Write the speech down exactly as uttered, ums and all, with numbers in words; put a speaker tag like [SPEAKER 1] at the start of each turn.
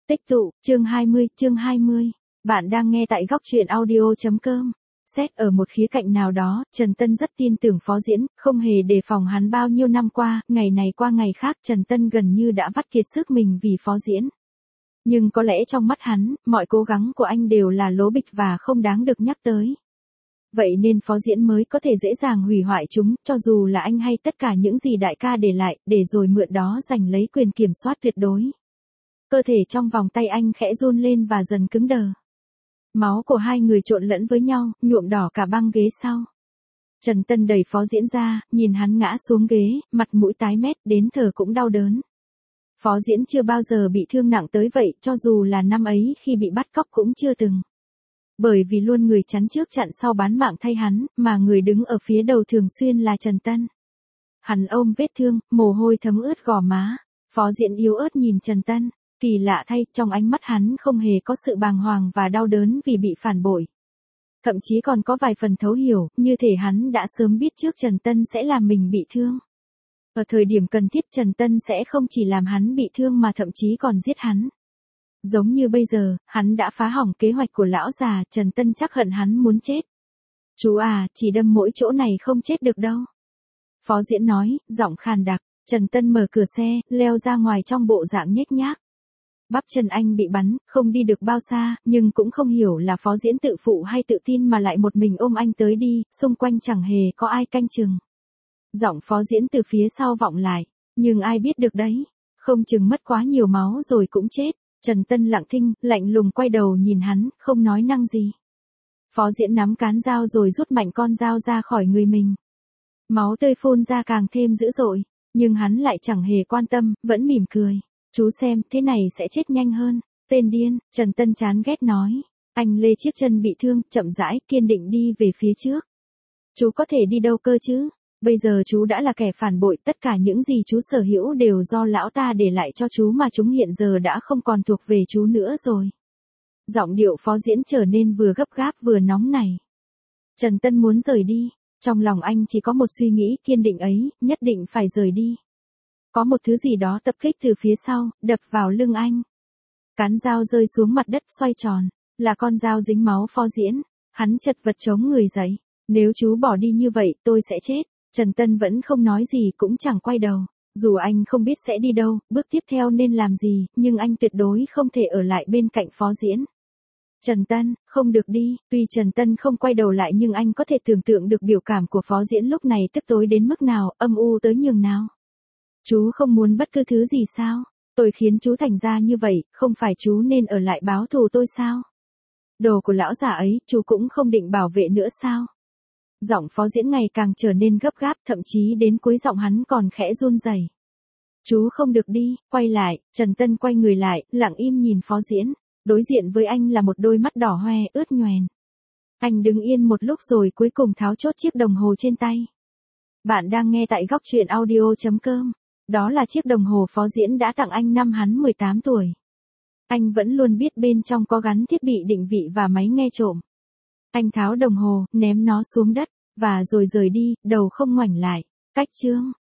[SPEAKER 1] Tích tụ, chương hai mươi, chương hai mươi. Bạn đang nghe tại góc truyện audio.com. Xét ở một khía cạnh nào đó, Trần Tân rất tin tưởng Phó Diễn, không hề đề phòng hắn bao nhiêu năm qua, ngày này qua ngày khác Trần Tân gần như đã vắt kiệt sức mình vì Phó Diễn. Nhưng có lẽ trong mắt hắn, mọi cố gắng của anh đều là lố bịch và không đáng được nhắc tới. Vậy nên Phó Diễn mới có thể dễ dàng hủy hoại chúng, cho dù là anh hay tất cả những gì đại ca để lại, để rồi mượn đó giành lấy quyền kiểm soát tuyệt đối. Cơ thể trong vòng tay anh khẽ run lên và dần cứng đờ. Máu của hai người trộn lẫn với nhau, nhuộm đỏ cả băng ghế sau. Trần Tân đẩy Phó Diễn ra, nhìn hắn ngã xuống ghế, mặt mũi tái mét, đến thở cũng đau đớn. Phó Diễn chưa bao giờ bị thương nặng tới vậy, cho dù là năm ấy khi bị bắt cóc cũng chưa từng. Bởi vì luôn người chắn trước chặn sau bán mạng thay hắn, mà người đứng ở phía đầu thường xuyên là Trần Tân. Hắn ôm vết thương, mồ hôi thấm ướt gò má. Phó Diễn yếu ớt nhìn Trần Tân. Kỳ lạ thay, trong ánh mắt hắn không hề có sự bàng hoàng và đau đớn vì bị phản bội. Thậm chí còn có vài phần thấu hiểu, như thể hắn đã sớm biết trước Trần Tân sẽ làm mình bị thương. Ở thời điểm cần thiết Trần Tân sẽ không chỉ làm hắn bị thương mà thậm chí còn giết hắn. Giống như bây giờ, hắn đã phá hỏng kế hoạch của lão già, Trần Tân chắc hận hắn muốn chết. Chú à, chỉ đâm mỗi chỗ này không chết được đâu. Phó Diễn nói, giọng khàn đặc. Trần Tân mở cửa xe, leo ra ngoài trong bộ dạng nhếch nhác. Bắp chân anh bị bắn, không đi được bao xa, nhưng cũng không hiểu là Phó Diễn tự phụ hay tự tin mà lại một mình ôm anh tới đi, xung quanh chẳng hề có ai canh chừng. Giọng Phó Diễn từ phía sau vọng lại, nhưng ai biết được đấy, không chừng mất quá nhiều máu rồi cũng chết. Trần Tân lặng thinh, lạnh lùng quay đầu nhìn hắn, không nói năng gì. Phó Diễn nắm cán dao rồi rút mạnh con dao ra khỏi người mình. Máu tươi phun ra càng thêm dữ dội, nhưng hắn lại chẳng hề quan tâm, vẫn mỉm cười. Chú xem, thế này sẽ chết nhanh hơn. Tên điên, Trần Tân chán ghét nói. Anh lê chiếc chân bị thương, chậm rãi, kiên định đi về phía trước. Chú có thể đi đâu cơ chứ? Bây giờ chú đã là kẻ phản bội, tất cả những gì chú sở hữu đều do lão ta để lại cho chú mà chúng hiện giờ đã không còn thuộc về chú nữa rồi. Giọng điệu Phó Diễn trở nên vừa gấp gáp vừa nóng nảy. Trần Tân muốn rời đi. Trong lòng anh chỉ có một suy nghĩ kiên định ấy, nhất định phải rời đi. Có một thứ gì đó tập kích từ phía sau, đập vào lưng anh. Cán dao rơi xuống mặt đất xoay tròn, là con dao dính máu Phó Diễn. Hắn chật vật chống người dậy. Nếu chú bỏ đi như vậy, tôi sẽ chết. Trần Tân vẫn không nói gì cũng chẳng quay đầu. Dù anh không biết sẽ đi đâu, bước tiếp theo nên làm gì, nhưng anh tuyệt đối không thể ở lại bên cạnh Phó Diễn. Trần Tân, không được đi. Tuy Trần Tân không quay đầu lại nhưng anh có thể tưởng tượng được biểu cảm của Phó Diễn lúc này tức tối đến mức nào, âm u tới nhường nào. Chú không muốn bất cứ thứ gì sao? Tôi khiến chú thành ra như vậy, không phải chú nên ở lại báo thù tôi sao? Đồ của lão già ấy, chú cũng không định bảo vệ nữa sao? Giọng Phó Diễn ngày càng trở nên gấp gáp, thậm chí đến cuối giọng hắn còn khẽ run rẩy. Chú không được đi, quay lại. Trần Tân quay người lại, lặng im nhìn Phó Diễn. Đối diện với anh là một đôi mắt đỏ hoe, ướt nhoèn. Anh đứng yên một lúc rồi cuối cùng tháo chốt chiếc đồng hồ trên tay. Bạn đang nghe tại góc truyện audio.com. Đó là chiếc đồng hồ Phó Diễn đã tặng anh năm hắn mười tám tuổi. Anh vẫn luôn biết bên trong có gắn thiết bị định vị và máy nghe trộm. Anh tháo đồng hồ, ném nó xuống đất, và rồi rời đi, đầu không ngoảnh lại. Cách chương.